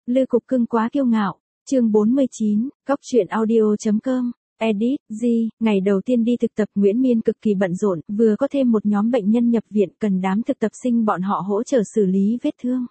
Lư Cục Cưng quá kiêu ngạo. Chương 49, Cóc truyện audio.com. Edit, G, ngày đầu tiên đi thực tập Nguyễn Miên cực kỳ bận rộn, vừa có thêm một nhóm bệnh nhân nhập viện cần đám thực tập sinh bọn họ hỗ trợ xử lý vết thương.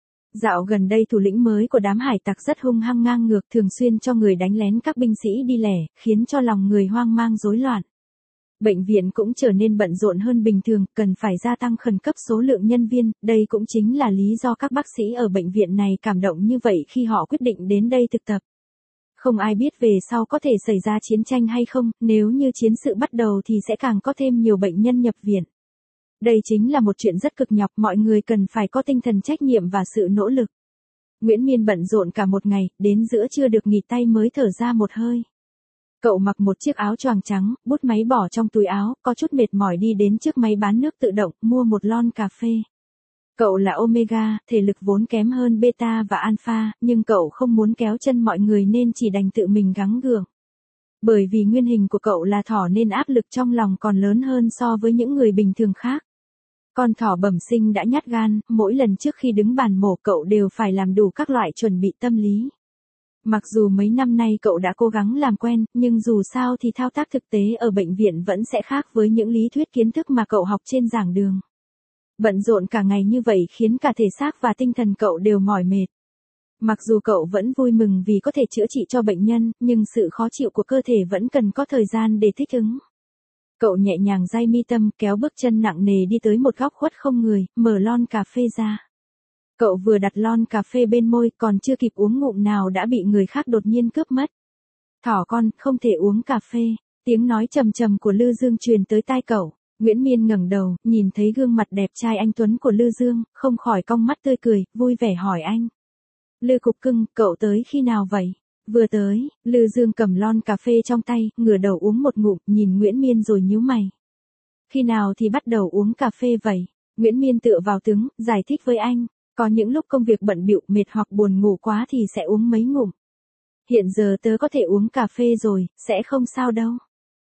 Dạo gần đây thủ lĩnh mới của đám hải tặc rất hung hăng ngang ngược, thường xuyên cho người đánh lén các binh sĩ đi lẻ, khiến cho lòng người hoang mang rối loạn. Bệnh viện cũng trở nên bận rộn hơn bình thường, cần phải gia tăng khẩn cấp số lượng nhân viên, đây cũng chính là lý do các bác sĩ ở bệnh viện này cảm động như vậy khi họ quyết định đến đây thực tập. Không ai biết về sau có thể xảy ra chiến tranh hay không, nếu như chiến sự bắt đầu thì sẽ càng có thêm nhiều bệnh nhân nhập viện. Đây chính là một chuyện rất cực nhọc, mọi người cần phải có tinh thần trách nhiệm và sự nỗ lực. Nguyễn Miên bận rộn cả một ngày, đến giữa trưa được nghỉ tay mới thở ra một hơi. Cậu mặc một chiếc áo choàng trắng, bút máy bỏ trong túi áo, có chút mệt mỏi đi đến trước máy bán nước tự động, mua một lon cà phê. Cậu là Omega, thể lực vốn kém hơn Beta và Alpha, nhưng cậu không muốn kéo chân mọi người nên chỉ đành tự mình gắng gượng. Bởi vì nguyên hình của cậu là thỏ nên áp lực trong lòng còn lớn hơn so với những người bình thường khác. Con thỏ bẩm sinh đã nhát gan, mỗi lần trước khi đứng bàn mổ cậu đều phải làm đủ các loại chuẩn bị tâm lý. Mặc dù mấy năm nay cậu đã cố gắng làm quen, nhưng dù sao thì thao tác thực tế ở bệnh viện vẫn sẽ khác với những lý thuyết kiến thức mà cậu học trên giảng đường. Bận rộn cả ngày như vậy khiến cả thể xác và tinh thần cậu đều mỏi mệt. Mặc dù cậu vẫn vui mừng vì có thể chữa trị cho bệnh nhân, nhưng sự khó chịu của cơ thể vẫn cần có thời gian để thích ứng. Cậu nhẹ nhàng day mi tâm, kéo bước chân nặng nề đi tới một góc khuất không người, mở lon cà phê ra. Cậu vừa đặt lon cà phê bên môi, còn chưa kịp uống ngụm nào đã bị người khác đột nhiên cướp mất. Thỏ con, không thể uống cà phê. Tiếng nói trầm trầm của Lư Dương truyền tới tai cậu. Nguyễn Miên ngẩng đầu, nhìn thấy gương mặt đẹp trai anh tuấn của Lư Dương, không khỏi cong mắt tươi cười, vui vẻ hỏi anh. Lư Cục Cưng, cậu tới khi nào vậy? Vừa tới. Lư Dương cầm lon cà phê trong tay, ngửa đầu uống một ngụm, nhìn Nguyễn Miên rồi nhíu mày. Khi nào thì bắt đầu uống cà phê vậy? Nguyễn Miên tựa vào tường, giải thích với anh. Có những lúc công việc bận bịu, mệt hoặc buồn ngủ quá thì sẽ uống mấy ngụm. Hiện giờ tớ có thể uống cà phê rồi, sẽ không sao đâu.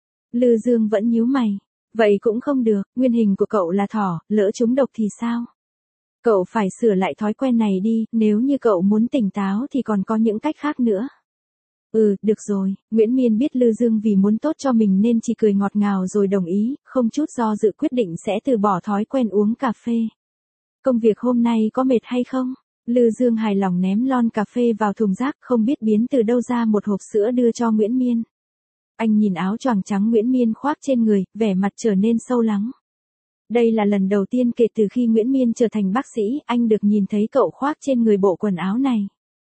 Lư Dương vẫn nhíu mày. Vậy cũng không được, nguyên hình của cậu là thỏ, lỡ trúng độc thì sao? Cậu phải sửa lại thói quen này đi, nếu như cậu muốn tỉnh táo thì còn có những cách khác nữa. Được rồi, Nguyễn Miên biết Lư Dương vì muốn tốt cho mình nên chỉ cười ngọt ngào rồi đồng ý, không chút do dự quyết định sẽ từ bỏ thói quen uống cà phê. Công việc hôm nay có mệt hay không? Lư Dương hài lòng ném lon cà phê vào thùng rác, không biết biến từ đâu ra một hộp sữa đưa cho Nguyễn Miên. Anh nhìn áo choàng trắng Nguyễn Miên khoác trên người, vẻ mặt trở nên sâu lắng. Đây là lần đầu tiên kể từ khi Nguyễn Miên trở thành bác sĩ, anh được nhìn thấy cậu khoác trên người bộ quần áo này.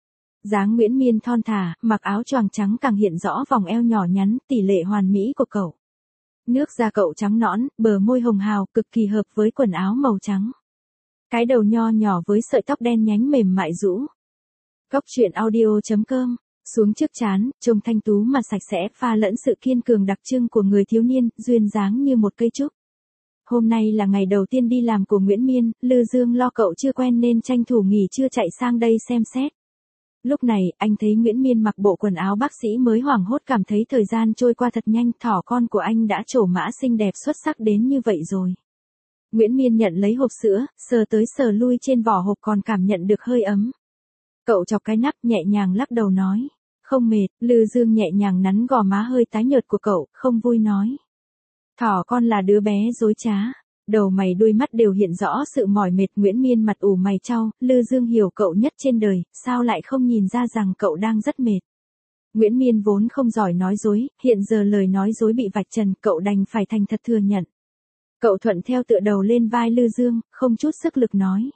Dáng Nguyễn Miên thon thả, mặc áo choàng trắng càng hiện rõ vòng eo nhỏ nhắn, tỷ lệ hoàn mỹ của cậu. Nước da cậu trắng nõn, bờ môi hồng hào, cực kỳ hợp với quần áo màu trắng. Cái đầu nho nhỏ với sợi tóc đen nhánh mềm mại rũ. Cóc truyện audio.com. Xuống trước trán, trông thanh tú mà sạch sẽ, pha lẫn sự kiên cường đặc trưng của người thiếu niên, duyên dáng như một cây trúc. Hôm nay là ngày đầu tiên đi làm của Nguyễn Miên, Lư Dương lo cậu chưa quen nên tranh thủ nghỉ trưa chạy sang đây xem xét. Lúc này, anh thấy Nguyễn Miên mặc bộ quần áo bác sĩ mới hoảng hốt, cảm thấy thời gian trôi qua thật nhanh, thỏ con của anh đã trổ mã xinh đẹp xuất sắc đến như vậy rồi. Nguyễn Miên nhận lấy hộp sữa, sờ tới sờ lui trên vỏ hộp còn cảm nhận được hơi ấm. Cậu chọc cái nắp nhẹ nhàng lắc đầu nói. Không mệt. Lư Dương nhẹ nhàng nắn gò má hơi tái nhợt của cậu, không vui nói. Thỏ con là đứa bé dối trá. Đầu mày đuôi mắt đều hiện rõ sự mỏi mệt. Nguyễn Miên mặt ủ mày chau, Lư Dương hiểu cậu nhất trên đời, sao lại không nhìn ra rằng cậu đang rất mệt. Nguyễn Miên vốn không giỏi nói dối, hiện giờ lời nói dối bị vạch trần, cậu đành phải thành thật thừa nhận. Cậu thuận theo tựa đầu lên vai Lư Dương, không chút sức lực nói.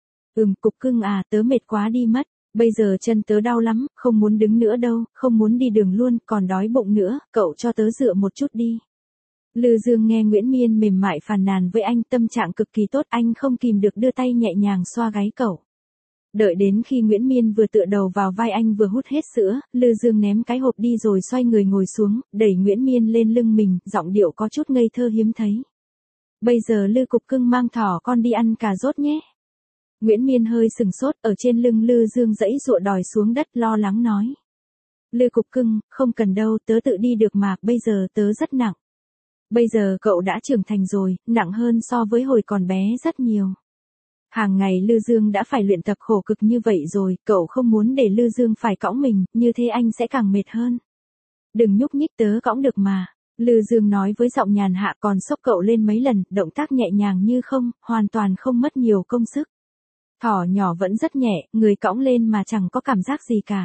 Cục cưng à, tớ mệt quá đi mất. Bây giờ chân tớ đau lắm, không muốn đứng nữa đâu, không muốn đi đường luôn, còn đói bụng nữa, cậu cho tớ dựa một chút đi. Lư Dương nghe Nguyễn Miên mềm mại phàn nàn với anh, tâm trạng cực kỳ tốt, anh không kìm được đưa tay nhẹ nhàng xoa gáy cậu. Đợi đến khi Nguyễn Miên vừa tựa đầu vào vai anh vừa hút hết sữa, Lư Dương ném cái hộp đi rồi xoay người ngồi xuống, đẩy Nguyễn Miên lên lưng mình, giọng điệu có chút ngây thơ hiếm thấy. Bây giờ Lư Cục Cưng mang thỏ con đi ăn cà rốt nhé. Nguyễn Miên hơi sừng sốt, ở trên lưng Lư Dương giãy giụa đòi xuống đất, lo lắng nói. Lư Cục Cưng, không cần đâu, tớ tự đi được mà, bây giờ tớ rất nặng. Bây giờ cậu đã trưởng thành rồi, nặng hơn so với hồi còn bé rất nhiều. Hàng ngày Lư Dương đã phải luyện tập khổ cực như vậy rồi, cậu không muốn để Lư Dương phải cõng mình, như thế anh sẽ càng mệt hơn. Đừng nhúc nhích, tớ cõng được mà. Lư Dương nói với giọng nhàn hạ, còn xốc cậu lên mấy lần, động tác nhẹ nhàng như không, hoàn toàn không mất nhiều công sức. Thỏ nhỏ vẫn rất nhẹ, người cõng lên mà chẳng có cảm giác gì cả.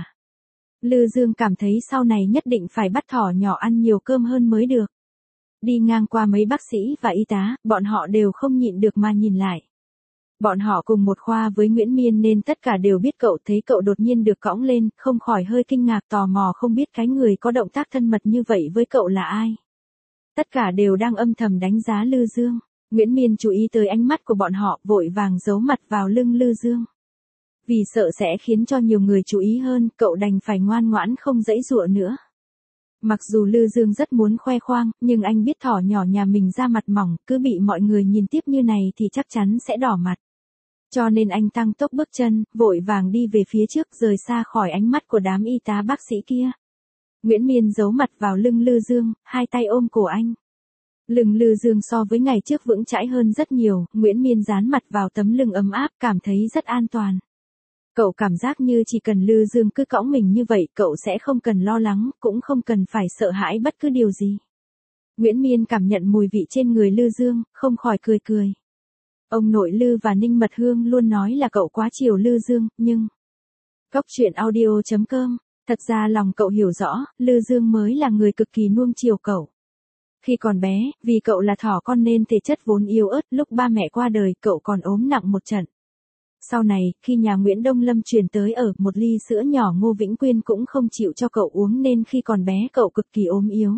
Lư Dương cảm thấy sau này nhất định phải bắt thỏ nhỏ ăn nhiều cơm hơn mới được. Đi ngang qua mấy bác sĩ và y tá, bọn họ đều không nhịn được mà nhìn lại. Bọn họ cùng một khoa với Nguyễn Miên nên tất cả đều biết cậu, thấy cậu đột nhiên được cõng lên, không khỏi hơi kinh ngạc tò mò không biết cái người có động tác thân mật như vậy với cậu là ai. Tất cả đều đang âm thầm đánh giá Lư Dương. Nguyễn Miên chú ý tới ánh mắt của bọn họ, vội vàng giấu mặt vào lưng Lư Dương. Vì sợ sẽ khiến cho nhiều người chú ý hơn, cậu đành phải ngoan ngoãn không giãy giụa nữa. Mặc dù Lư Dương rất muốn khoe khoang, nhưng anh biết thỏ nhỏ nhà mình da mặt mỏng, cứ bị mọi người nhìn tiếp như này thì chắc chắn sẽ đỏ mặt. Cho nên anh tăng tốc bước chân, vội vàng đi về phía trước, rời xa khỏi ánh mắt của đám y tá bác sĩ kia. Nguyễn Miên giấu mặt vào lưng Lư Dương, hai tay ôm cổ anh. Lưng Lư Dương so với ngày trước vững chãi hơn rất nhiều, Nguyễn Miên dán mặt vào tấm lưng ấm áp, cảm thấy rất an toàn. Cậu cảm giác như chỉ cần Lư Dương cứ cõng mình như vậy, cậu sẽ không cần lo lắng, cũng không cần phải sợ hãi bất cứ điều gì. Nguyễn Miên cảm nhận mùi vị trên người Lư Dương, không khỏi cười cười. Ông nội Lư và Ninh Mật Hương luôn nói là cậu quá chiều Lư Dương, nhưng... Cốc truyện audio.com, thật ra lòng cậu hiểu rõ, Lư Dương mới là người cực kỳ nuông chiều cậu. Khi còn bé, vì cậu là thỏ con nên thể chất vốn yếu ớt, lúc ba mẹ qua đời cậu còn ốm nặng một trận. Sau này, khi nhà Nguyễn Đông Lâm chuyển tới ở, một ly sữa nhỏ Ngô Vĩnh Quyên cũng không chịu cho cậu uống nên khi còn bé cậu cực kỳ ốm yếu.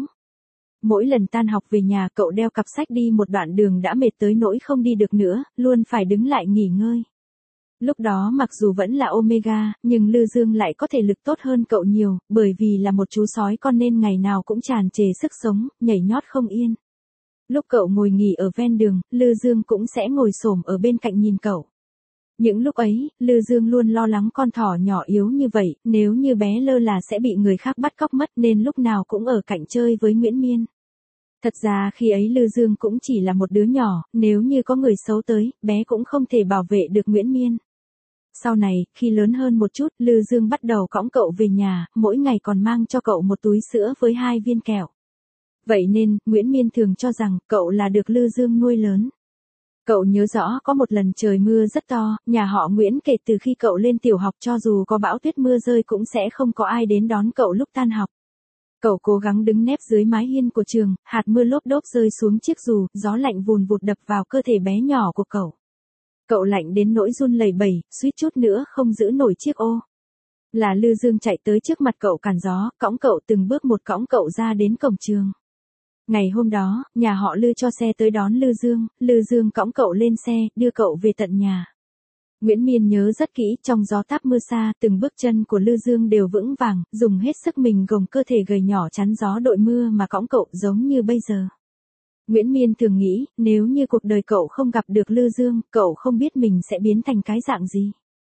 Mỗi lần tan học về nhà cậu đeo cặp sách đi một đoạn đường đã mệt tới nỗi không đi được nữa, luôn phải đứng lại nghỉ ngơi. Lúc đó mặc dù vẫn là Omega, nhưng Lư Dương lại có thể lực tốt hơn cậu nhiều, bởi vì là một chú sói con nên ngày nào cũng tràn trề sức sống, nhảy nhót không yên. Lúc cậu ngồi nghỉ ở ven đường, Lư Dương cũng sẽ ngồi xổm ở bên cạnh nhìn cậu. Những lúc ấy, Lư Dương luôn lo lắng con thỏ nhỏ yếu như vậy, nếu như bé lơ là sẽ bị người khác bắt cóc mất nên lúc nào cũng ở cạnh chơi với Nguyễn Miên. Thật ra khi ấy Lư Dương cũng chỉ là một đứa nhỏ, nếu như có người xấu tới, bé cũng không thể bảo vệ được Nguyễn Miên. Sau này, khi lớn hơn một chút, Lư Dương bắt đầu cõng cậu về nhà, mỗi ngày còn mang cho cậu một túi sữa với 2 viên kẹo. Vậy nên, Nguyễn Miên thường cho rằng cậu là được Lư Dương nuôi lớn. Cậu nhớ rõ có một lần trời mưa rất to, nhà họ Nguyễn kể từ khi cậu lên tiểu học cho dù có bão tuyết mưa rơi cũng sẽ không có ai đến đón cậu lúc tan học. Cậu cố gắng đứng nép dưới mái hiên của trường, hạt mưa lốp đốp rơi xuống chiếc dù, gió lạnh vùn vụt đập vào cơ thể bé nhỏ của cậu. Cậu lạnh đến nỗi run lẩy bẩy, suýt chút nữa không giữ nổi chiếc ô. Là Lư Dương chạy tới trước mặt cậu cản gió, cõng cậu từng bước một cõng cậu ra đến cổng trường. Ngày hôm đó, nhà họ Lư cho xe tới đón Lư Dương cõng cậu lên xe, đưa cậu về tận nhà. Nguyễn Miên nhớ rất kỹ, trong gió táp mưa xa, từng bước chân của Lư Dương đều vững vàng, dùng hết sức mình gồng cơ thể gầy nhỏ chắn gió đội mưa mà cõng cậu giống như bây giờ. Nguyễn Miên thường nghĩ, nếu như cuộc đời cậu không gặp được Lư Dương, cậu không biết mình sẽ biến thành cái dạng gì.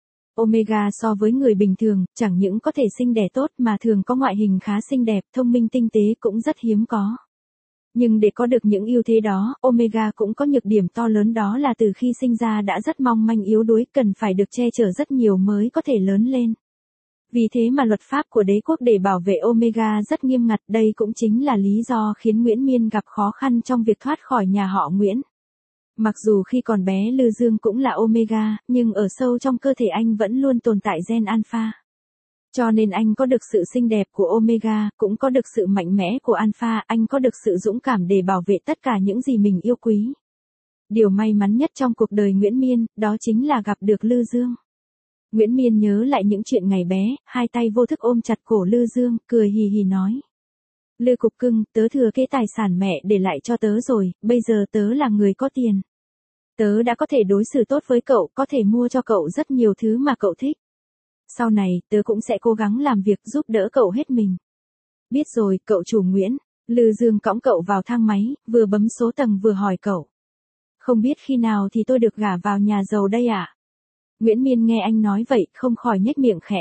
Omega so với người bình thường, chẳng những có thể sinh đẻ tốt mà thường có ngoại hình khá xinh đẹp, thông minh tinh tế cũng rất hiếm có. Nhưng để có được những ưu thế đó, Omega cũng có nhược điểm to lớn, đó là từ khi sinh ra đã rất mong manh yếu đuối, cần phải được che chở rất nhiều mới có thể lớn lên. Vì thế mà luật pháp của đế quốc để bảo vệ Omega rất nghiêm ngặt, đây cũng chính là lý do khiến Nguyễn Miên gặp khó khăn trong việc thoát khỏi nhà họ Nguyễn. Mặc dù khi còn bé Lư Dương cũng là Omega, nhưng ở sâu trong cơ thể anh vẫn luôn tồn tại gen Alpha. Cho nên anh có được sự xinh đẹp của Omega, cũng có được sự mạnh mẽ của Alpha, anh có được sự dũng cảm để bảo vệ tất cả những gì mình yêu quý. Điều may mắn nhất trong cuộc đời Nguyễn Miên, đó chính là gặp được Lư Dương. Nguyễn Miên nhớ lại những chuyện ngày bé, hai tay vô thức ôm chặt cổ Lư Dương, cười hì hì nói. Lư cục cưng, tớ thừa kế tài sản mẹ để lại cho tớ rồi, bây giờ tớ là người có tiền. Tớ đã có thể đối xử tốt với cậu, có thể mua cho cậu rất nhiều thứ mà cậu thích. Sau này, tớ cũng sẽ cố gắng làm việc giúp đỡ cậu hết mình. Biết rồi, cậu chủ Nguyễn. Lư Dương cõng cậu vào thang máy, vừa bấm số tầng vừa hỏi cậu. Không biết khi nào thì tôi được gả vào nhà giàu đây ạ? Nguyễn Miên nghe anh nói vậy, không khỏi nhếch miệng khẽ.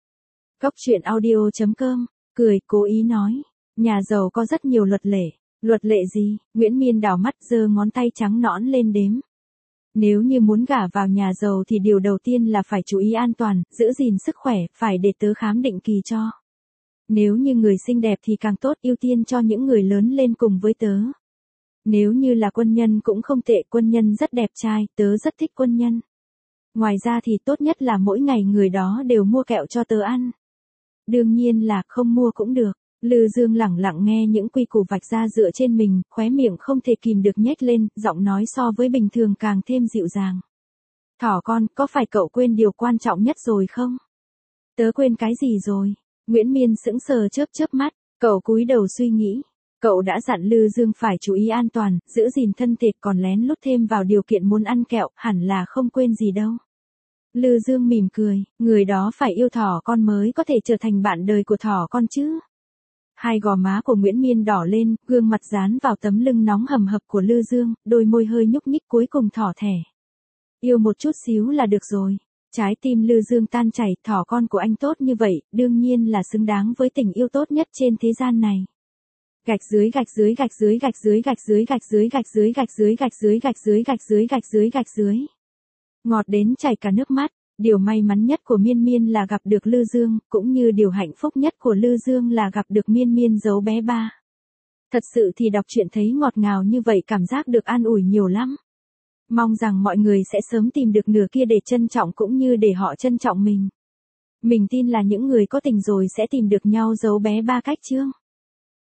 Cốc truyện audio.com, cười, cố ý nói. Nhà giàu có rất nhiều luật lệ. Luật lệ gì? Nguyễn Miên đảo mắt giơ ngón tay trắng nõn lên đếm. Nếu như muốn gả vào nhà giàu thì điều đầu tiên là phải chú ý an toàn, giữ gìn sức khỏe, phải để tớ khám định kỳ cho. Nếu như người xinh đẹp thì càng tốt, ưu tiên cho những người lớn lên cùng với tớ. Nếu như là quân nhân cũng không tệ, quân nhân rất đẹp trai, tớ rất thích quân nhân. Ngoài ra thì tốt nhất là mỗi ngày người đó đều mua kẹo cho tớ ăn. Đương nhiên là không mua cũng được. Lư Dương lẳng lặng nghe những quy củ vạch ra dựa trên mình, khóe miệng không thể kìm được nhếch lên, giọng nói so với bình thường càng thêm dịu dàng. Thỏ con, có phải cậu quên điều quan trọng nhất rồi không? Tớ quên cái gì rồi? Nguyễn Miên sững sờ chớp chớp mắt, cậu cúi đầu suy nghĩ. Cậu đã dặn Lư Dương phải chú ý an toàn, giữ gìn thân thể, còn lén lút thêm vào điều kiện muốn ăn kẹo, hẳn là không quên gì đâu. Lư Dương mỉm cười, người đó phải yêu thỏ con mới có thể trở thành bạn đời của thỏ con chứ. Hai gò má của Nguyễn Miên đỏ lên, gương mặt dán vào tấm lưng nóng hầm hập của Lư Dương, đôi môi hơi nhúc nhích cuối cùng thỏ thẻ. Yêu một chút xíu là được rồi. Trái tim Lư Dương tan chảy, thỏ con của anh tốt như vậy, đương nhiên là xứng đáng với tình yêu tốt nhất trên thế gian này. Gạch dưới gạch dưới gạch dưới gạch dưới gạch dưới gạch dưới gạch dưới gạch dưới gạch dưới gạch dưới gạch dưới gạch dưới gạch dưới. Ngọt đến chảy cả nước mắt. Điều may mắn nhất của Miên Miên là gặp được Lư Dương, cũng như điều hạnh phúc nhất của Lư Dương là gặp được Miên Miên giấu bé ba. Thật sự thì đọc truyện thấy ngọt ngào như vậy, cảm giác được an ủi nhiều lắm. Mong rằng mọi người sẽ sớm tìm được nửa kia để trân trọng cũng như để họ trân trọng mình. Mình tin là những người có tình rồi sẽ tìm được nhau giấu bé ba cách chương.